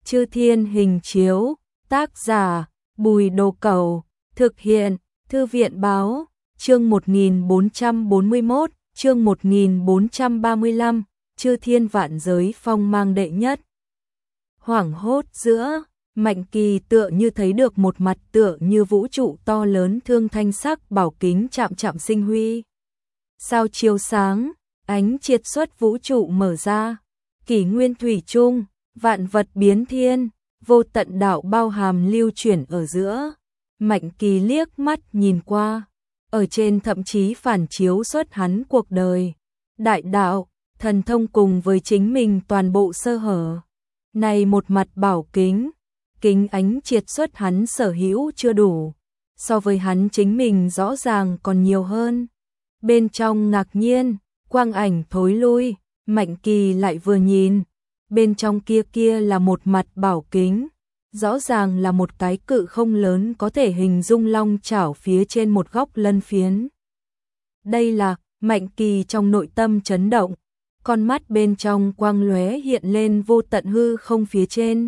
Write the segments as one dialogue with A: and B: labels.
A: Chư Thiên Hình Chiếu, tác giả Bùi Đồ Cẩu, thực hiện Thư viện Báo, chương 1441, chương 1435, Chư Thiên Vạn Giới phong mang đệ nhất. Hoảng hốt giữa, Mạnh Kỳ tựa như thấy được một mặt tựa như vũ trụ to lớn thương thanh sắc bảo kính chạm chạm sinh huy. Sao chiếu sáng, ánh triệt xuất vũ trụ mở ra, kỷ nguyên thủy chung, vạn vật biến thiên, vô tận đạo bao hàm lưu chuyển ở giữa. Mạnh Kỳ liếc mắt nhìn qua, ở trên thậm chí phản chiếu xuất hắn cuộc đời, đại đạo, thần thông cùng với chính mình toàn bộ sơ hở. Này một mặt bảo kính, kính ánh triệt xuất hắn sở hữu chưa đủ, so với hắn chính mình rõ ràng còn nhiều hơn. Bên trong ngạc nhiên, quang ảnh thối lui, Mạnh Kỳ lại vừa nhìn, bên trong kia là một mặt bảo kính, rõ ràng là một cái cự không lớn có thể hình dung long chảo phía trên một góc lân phiến. Đây là, Mạnh Kỳ trong nội tâm chấn động, con mắt bên trong quang lóe hiện lên vô tận hư không phía trên.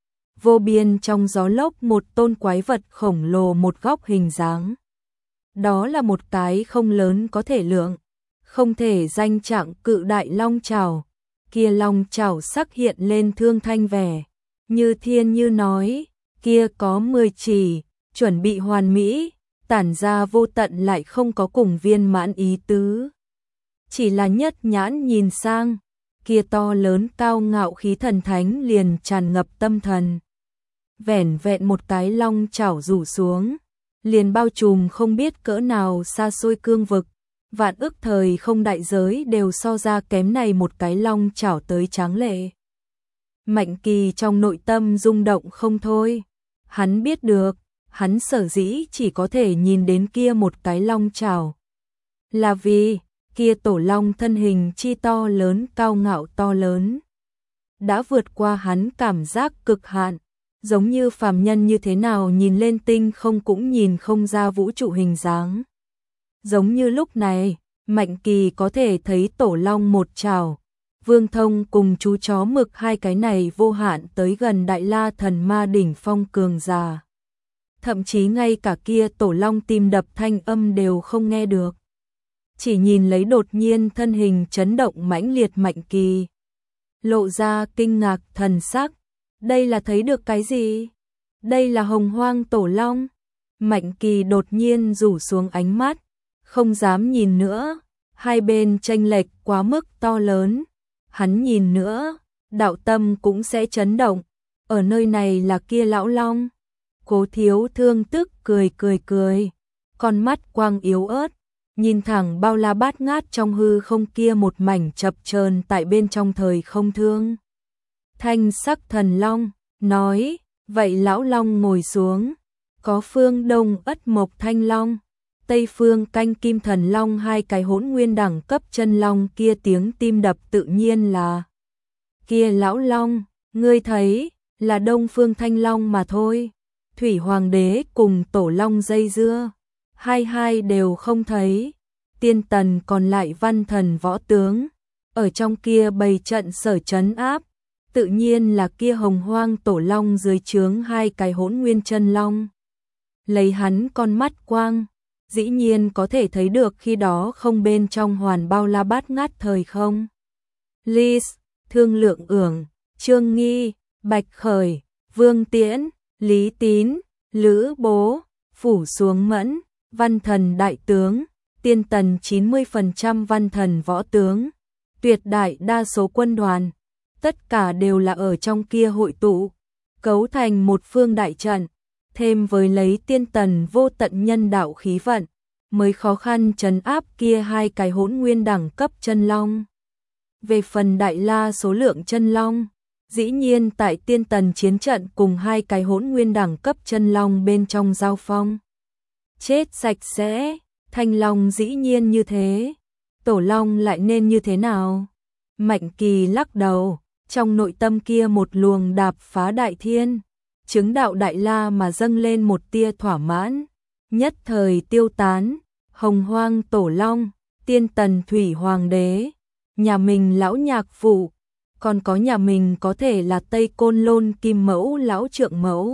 A: Vô biên trong gió lốc một tôn quái vật khổng lồ một góc hình dáng. Đó là một cái không lớn có thể lượng, không thể danh trạng cự đại long chảo. Kia long chảo sắc hiện lên thương thanh vẻ, như thiên như nói, kia có 10 chỉ, chuẩn bị hoàn mỹ, tản ra vô tận lại không có cùng viên mãn ý tứ. Chỉ là nhất nhãn nhìn sang, kia to lớn cao ngạo khí thần thánh liền tràn ngập tâm thần. Vẻn vẹn một cái long chảo rủ xuống, liền bao trùm không biết cỡ nào xa xôi cương vực, vạn ức thời không đại giới đều so ra kém này một cái long chảo tới tráng lệ. Mạnh Kỳ trong nội tâm rung động không thôi, hắn biết được, hắn sở dĩ chỉ có thể nhìn đến kia một cái long chảo, là vì kia tổ long thân hình chi to lớn cao ngạo to lớn, đã vượt qua hắn cảm giác cực hạn, giống như phàm nhân như thế nào nhìn lên tinh không cũng nhìn không ra vũ trụ hình dáng. Giống như lúc này, Mạnh Kỳ có thể thấy tổ long một trảo, Vương Thông cùng chú chó mực hai cái này vô hạn tới gần Đại La Thần Ma đỉnh phong cường giả. Thậm chí ngay cả kia tổ long tim đập thanh âm đều không nghe được. Chỉ nhìn lấy đột nhiên thân hình chấn động mãnh liệt Mạnh Kỳ, lộ ra kinh ngạc thần sắc. Đây là thấy được cái gì? Đây là hồng hoang tổ long. Mạnh Kỳ đột nhiên rủ xuống ánh mắt, không dám nhìn nữa, hai bên chênh lệch quá mức to lớn. Hắn nhìn nữa, đạo tâm cũng sẽ chấn động. Ở nơi này là kia lão long. Cố Thiếu thương tức cười, con mắt quang yếu ớt, nhìn thẳng bao la bát ngát trong hư không kia một mảnh chập chờn tại bên trong thời không thương. Thanh sắc thần long, nói, vậy lão long ngồi xuống, có phương đông ất mộc thanh long, tây phương canh kim thần long hai cái hỗn nguyên đẳng cấp chân long kia tiếng tim đập tự nhiên là. Kia lão long, ngươi thấy, là đông phương thanh long mà thôi, thủy hoàng đế cùng tổ long dây dưa, hai đều không thấy, tiên tần còn lại văn thần võ tướng, ở trong kia bày trận sở trấn áp. Tự nhiên là kia hồng hoang tổ long dưới trướng hai cái hỗn nguyên chân long. Lấy hắn con mắt quang, dĩ nhiên có thể thấy được khi đó không bên trong hoàn bao la bát ngát thời không. Lis, Thương Lượng Ưởng, Trương Nghi, Bạch Khởi, Vương Tiễn, Lý Tín, Lữ Bố, phủ xuống Mẫn, văn thần đại tướng, tiên tần 90% văn thần võ tướng, tuyệt đại đa số quân đoàn. Tất cả đều là ở trong kia hội tụ, cấu thành một phương đại trận, thêm với lấy tiên tần vô tận nhân đạo khí vận, mới khó khăn trấn áp kia hai cái hỗn nguyên đẳng cấp chân long. Về phần Đại La số lượng chân long, dĩ nhiên tại tiên tần chiến trận cùng hai cái hỗn nguyên đẳng cấp chân long bên trong giao phong. Chết sạch sẽ, thanh long dĩ nhiên như thế, tổ long lại nên như thế nào? Mạnh Kỳ lắc đầu. Trong nội tâm kia một luồng đạp phá đại thiên, chứng đạo Đại La mà dâng lên một tia thỏa mãn, nhất thời tiêu tán, hồng hoang tổ long, tiên tần thủy hoàng đế, nhà mình lão nhạc phụ, còn có nhà mình có thể là Tây Côn Lôn Kim Mẫu lão trượng mẫu.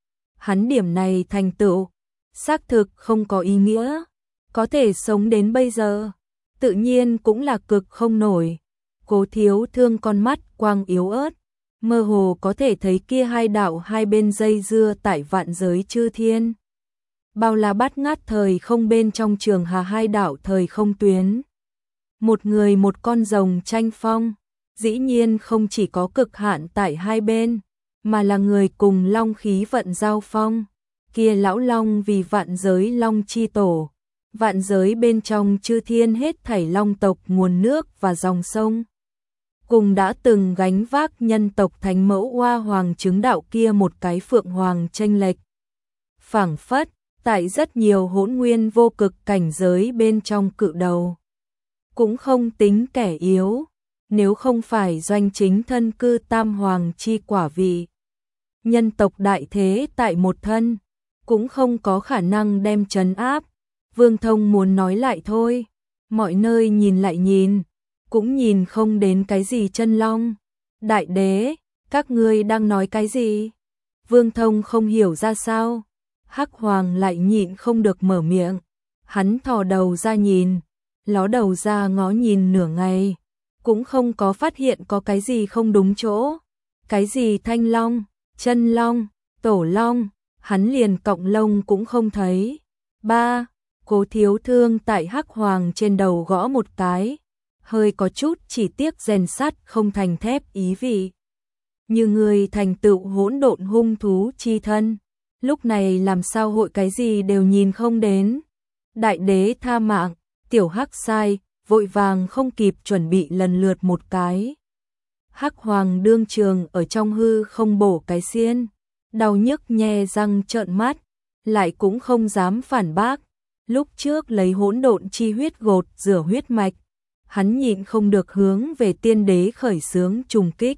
A: Hắn điểm này thành tựu, xác thực không có ý nghĩa, có thể sống đến bây giờ, tự nhiên cũng là cực không nổi. Cố Thiếu Thương con mắt quang yếu ớt, mơ hồ có thể thấy kia hai đạo hai bên dây dưa tại vạn giới chư thiên. Bao la bát ngát thời không bên trong trường hà hai đạo thời không tuyến. Một người một con rồng tranh phong, dĩ nhiên không chỉ có cực hạn tại hai bên, mà là người cùng long khí vận giao phong. Kia lão long vì vạn giới long chi tổ, vạn giới bên trong chư thiên hết thảy long tộc nguồn nước và dòng sông. Cùng đã từng gánh vác nhân tộc thánh mẫu Hoa Hoàng chứng đạo kia một cái phượng hoàng chênh lệch. Phảng phất, tại rất nhiều hỗn nguyên vô cực cảnh giới bên trong cự đầu, cũng không tính kẻ yếu, nếu không phải doanh chính thân cư tam hoàng chi quả vị. Nhân tộc đại thế tại một thân, cũng không có khả năng đem trấn áp. Vương Thông muốn nói lại thôi, mọi nơi nhìn lại nhìn, cũng nhìn không đến cái gì chân long. Đại đế, các ngươi đang nói cái gì? Vương Thông không hiểu ra sao. Hắc Hoàng lại nhịn không được mở miệng. Hắn thò đầu ra nhìn, ló đầu ra ngó nhìn nửa ngày, cũng không có phát hiện có cái gì không đúng chỗ. Cái gì thanh long, chân long, tổ long, hắn liền cọng lông cũng không thấy. Ba, Cố Thiếu Thương tại Hắc Hoàng trên đầu gõ một cái, hơi có chút chỉ tiếc rèn sắt không thành thép ý vị. Như người thành tựu hỗn độn hung thú chi thân, lúc này làm sao hội cái gì đều nhìn không đến. Đại đế tha mạng, tiểu Hắc sai, vội vàng không kịp chuẩn bị lần lượt một cái. Hắc Hoàng đương trường ở trong hư không bổ cái xiên, đau nhức nhe răng trợn mắt, lại cũng không dám phản bác. Lúc trước lấy hỗn độn chi huyết gột rửa huyết mạch, hắn nhịn không được hướng về tiên đế khởi xướng trùng kích.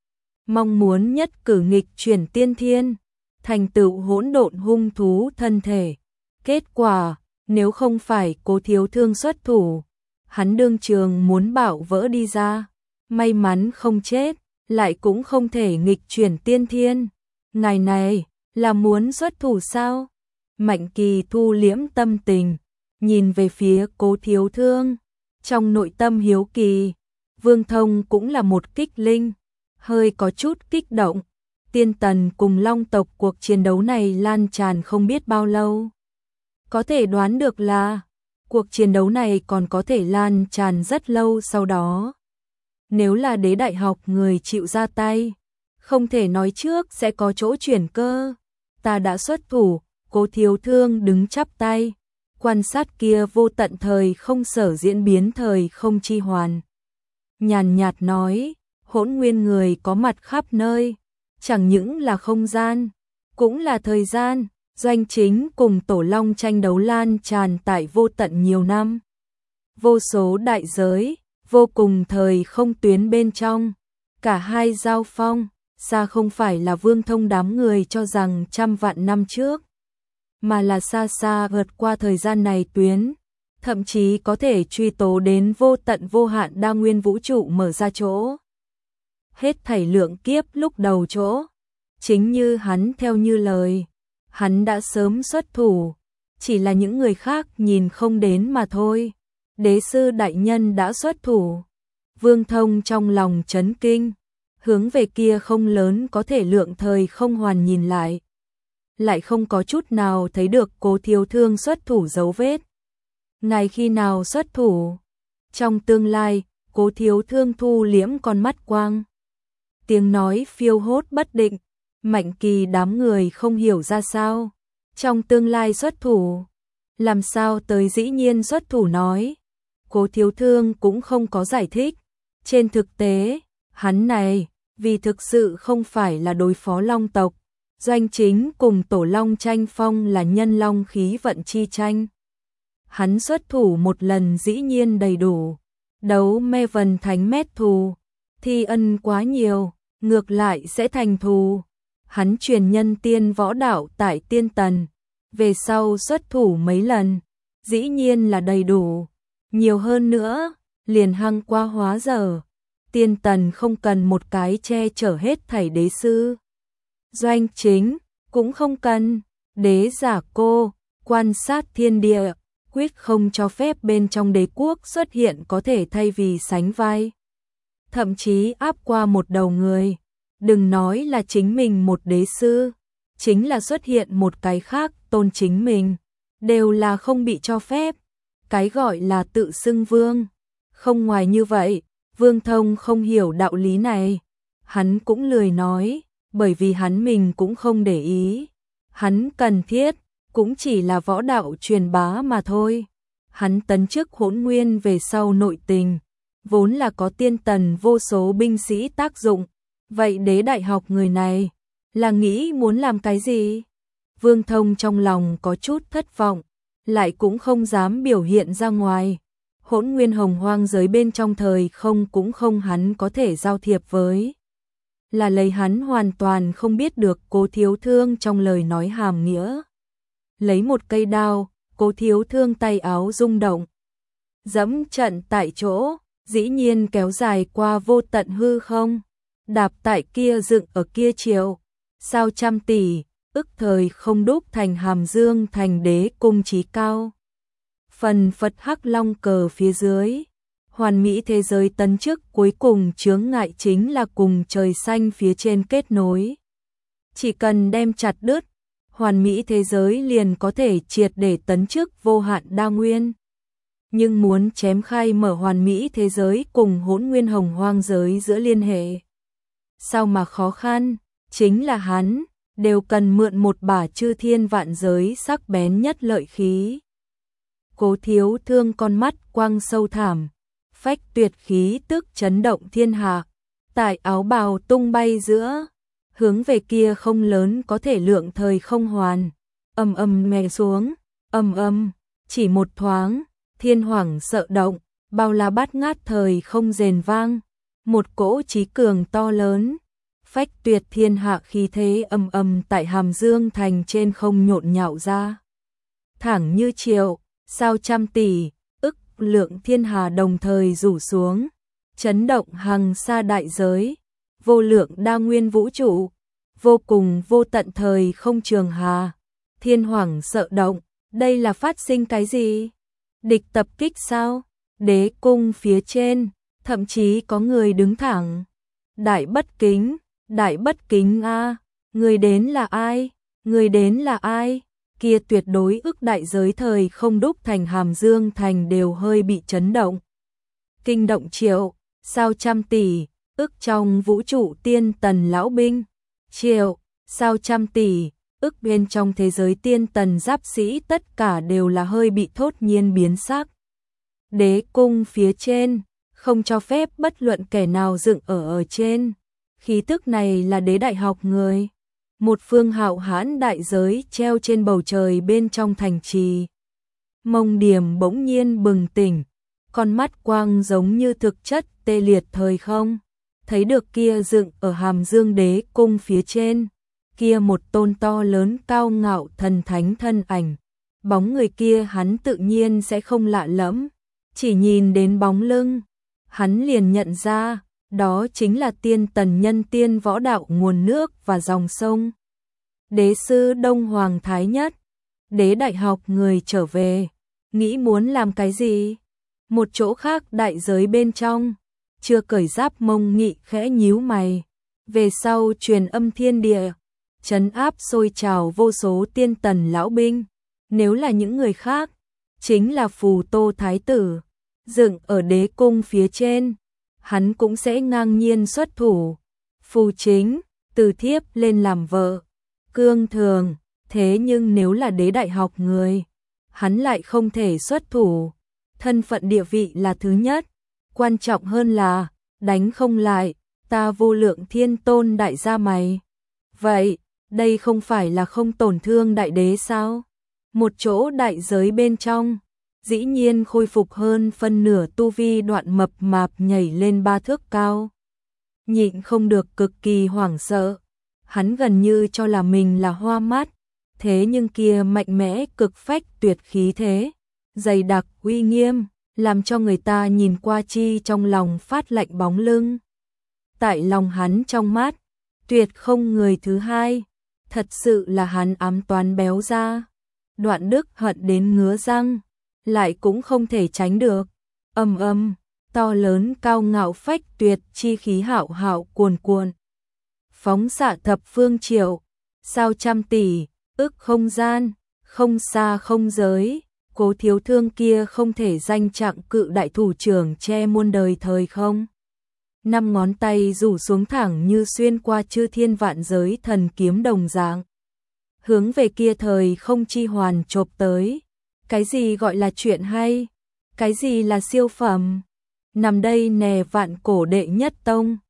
A: Mong muốn nhất cử nghịch chuyển tiên thiên, thành tựu hỗn độn hung thú thân thể. Kết quả, nếu không phải Cố Thiếu Thương xuất thủ, hắn đương trường muốn bảo vỡ đi ra. May mắn không chết, lại cũng không thể nghịch chuyển tiên thiên. Ngài này, là muốn xuất thủ sao? Mạnh Kỳ thu liễm tâm tình, nhìn về phía Cố Thiếu Thương, trong nội tâm hiếu kỳ. Vương Thông cũng là một kích linh, hơi có chút kích động. Tiên tần cùng long tộc cuộc chiến đấu này lan tràn không biết bao lâu. Có thể đoán được là, cuộc chiến đấu này còn có thể lan tràn rất lâu sau đó. Nếu là đế đại học người chịu ra tay, không thể nói trước sẽ có chỗ chuyển cơ. Ta đã xuất thủ. Cố Thiếu Thương đứng chắp tay, quan sát kia vô tận thời không sở diễn biến thời không chi hoàn. Nhàn nhạt nói, hỗn nguyên người có mặt khắp nơi, chẳng những là không gian, cũng là thời gian. Doanh chính cùng tổ long tranh đấu lan tràn tại vô tận nhiều năm. Vô số đại giới, vô cùng thời không tuyến bên trong, cả hai giao phong, xa không phải là Vương Thông đám người cho rằng trăm vạn năm trước, mà là xa xa vượt qua thời gian này tuyến, thậm chí có thể truy tố đến vô tận vô hạn đa nguyên vũ trụ mở ra chỗ. Hết thảy lượng kiếp lúc đầu chỗ, chính như hắn theo như lời, hắn đã sớm xuất thủ, chỉ là những người khác nhìn không đến mà thôi. Đế sư đại nhân đã xuất thủ. Vương Thông trong lòng chấn kinh, hướng về kia không lớn có thể lượng thời không hoàn nhìn lại không có chút nào thấy được Cố Thiếu Thương xuất thủ dấu vết. Ngài khi nào xuất thủ? Trong tương lai, Cố Thiếu Thương thu liễm con mắt quang. Tiếng nói phiêu hốt bất định, Mạnh Kỳ đám người không hiểu ra sao. Trong tương lai xuất thủ, làm sao tới dĩ nhiên xuất thủ nói. Cố Thiếu Thương cũng không có giải thích. Trên thực tế, hắn này, vì thực sự không phải là đối phó long tộc. Doanh chính cùng tổ long tranh phong là nhân long khí vận chi tranh. Hắn xuất thủ một lần dĩ nhiên đầy đủ. Đấu me vần thánh mét thù, thi ân quá nhiều, ngược lại sẽ thành thù. Hắn truyền nhân tiên võ đạo tại tiên tần, về sau xuất thủ mấy lần, dĩ nhiên là đầy đủ. Nhiều hơn nữa, liền hăng qua hóa giờ. Tiên Tần không cần một cái che chở hết thảy đế sư. Doanh chính, cũng không cần, đế giả cô, quan sát thiên địa, quyết không cho phép bên trong đế quốc xuất hiện có thể thay vì sánh vai. Thậm chí áp qua một đầu người, đừng nói là chính mình một đế sư, chính là xuất hiện một cái khác tôn chính mình, đều là không bị cho phép. Cái gọi là tự xưng vương, không ngoài như vậy, Vương Thông không hiểu đạo lý này, hắn cũng lười nói, bởi vì hắn mình cũng không để ý. Hắn cần thiết, cũng chỉ là võ đạo truyền bá mà thôi. Hắn tấn chức Hỗn Nguyên về sau nội tình, vốn là có Tiên Tần vô số binh sĩ tác dụng. Vậy đế đại học người này, là nghĩ muốn làm cái gì? Vương Thông trong lòng có chút thất vọng, lại cũng không dám biểu hiện ra ngoài. Hỗn Nguyên Hồng Hoang giới bên trong thời không cũng không hắn có thể giao thiệp với. Là lấy hắn hoàn toàn không biết được Cố Thiếu Thương trong lời nói hàm nghĩa. Lấy một cây đao, Cố Thiếu Thương tay áo rung động. Dẫm trận tại chỗ, dĩ nhiên kéo dài qua vô tận hư không. Đạp tại kia dựng ở kia chiều, sao trăm tỷ, ức thời không đúc thành Hàm Dương thành đế cung chí cao. Phần Phật Hắc Long cờ phía dưới, hoàn mỹ thế giới tấn chức cuối cùng chướng ngại chính là cùng trời xanh phía trên kết nối. Chỉ cần đem chặt đứt, hoàn mỹ thế giới liền có thể triệt để tấn chức vô hạn đa nguyên. Nhưng muốn chém khai mở hoàn mỹ thế giới cùng Hỗn Nguyên Hồng Hoang giới giữa liên hệ, sao mà khó khăn, chính là hắn, đều cần mượn một bả chư thiên vạn giới sắc bén nhất lợi khí. Cố Thiếu Thương con mắt quang sâu thẳm, phách tuyệt khí tức chấn động thiên hạ, tại áo bào tung bay giữa, hướng về kia không lớn có thể lượng thời không hoàn, ầm ầm mè xuống, ầm ầm, chỉ một thoáng, thiên hoàng sợ động, bao la bát ngát thời không rền vang, một cỗ chí cường to lớn, phách tuyệt thiên hạ khí thế ầm ầm tại Hàm Dương thành trên không nhộn nhạo ra. Thẳng như triệu, sao trăm tỷ, ức lượng thiên hà đồng thời rủ xuống, chấn động hằng sa đại giới, vô lượng đa nguyên vũ trụ, vô cùng vô tận thời không trường hà. Thiên hoàng sợ động, đây là phát sinh cái gì? Địch tập kích sao? Đế cung phía trên, thậm chí có người đứng thẳng. Đại bất kính a, người đến là ai? Người đến là ai? Kia tuyệt đối ức đại giới thời không đúc thành Hàm Dương thành đều hơi bị chấn động. Kinh động triệu, sao trăm tỷ, ức trong vũ trụ tiên tần lão binh. Triệu, sao trăm tỷ, ức bên trong thế giới tiên tần giáp sĩ tất cả đều là hơi bị thốt nhiên biến sắc. Đế cung phía trên, không cho phép bất luận kẻ nào dựng ở trên. Khí tức này là đế đại học người. Một phương hạo hãn đại giới treo trên bầu trời bên trong thành trì. Mông Điểm bỗng nhiên bừng tỉnh, con mắt quang giống như thực chất tê liệt thời không. Thấy được kia dựng ở Hàm Dương đế cung phía trên, kia một tôn to lớn cao ngạo thần thánh thân ảnh. Bóng người kia hắn tự nhiên sẽ không lạ lẫm, chỉ nhìn đến bóng lưng, hắn liền nhận ra, đó chính là tiên tần nhân tiên võ đạo nguồn nước và dòng sông. Đế sư Đông Hoàng Thái Nhất, đế đại học người trở về, nghĩ muốn làm cái gì? Một chỗ khác đại giới bên trong, chưa cởi giáp Mông Nghị khẽ nhíu mày. Về sau truyền âm thiên địa, trấn áp sôi trào vô số tiên tần lão binh. Nếu là những người khác, chính là Phù Tô Thái Tử, dựng ở đế cung phía trên, hắn cũng sẽ ngang nhiên xuất thủ. Phù Chính, từ thiếp lên làm vợ, cương thường, thế nhưng nếu là đế đại học người, hắn lại không thể xuất thủ. Thân phận địa vị là thứ nhất, quan trọng hơn là, đánh không lại, ta Vô Lượng Thiên Tôn đại gia mày. Vậy, đây không phải là không tổn thương đại đế sao? Một chỗ đại giới bên trong, dĩ nhiên khôi phục hơn phân nửa tu vi Đoạn mập mạp nhảy lên 3 thước cao. Nhịn không được cực kỳ hoảng sợ, hắn gần như cho là mình là hoa mắt, thế nhưng kia mạnh mẽ cực phách tuyệt khí thế, dày đặc uy nghiêm, làm cho người ta nhìn qua chi trong lòng phát lạnh bóng lưng. tại lòng hắn trong mắt, tuyệt không người thứ hai, thật sự là hắn ám toán béo ra. Đoạn Đức hận đến ngứa răng, lại cũng không thể tránh được. Ầm ầm, to lớn cao ngạo phách tuyệt chi khí hạo hạo cuồn cuộn. Phóng xạ thập phương triệu, sao trăm tỷ, ức không gian, không xa không giới, Cố Thiếu Thương kia không thể danh trạng cự đại thủ trưởng che muôn đời thời không. 5 ngón tay rủ xuống thẳng như xuyên qua chư thiên vạn giới thần kiếm đồng dạng. Hướng về kia thời không chi hoàn chộp tới. Cái gì gọi là chuyện hay? Cái gì là siêu phẩm? Nằm đây nè vạn cổ đệ nhất tông.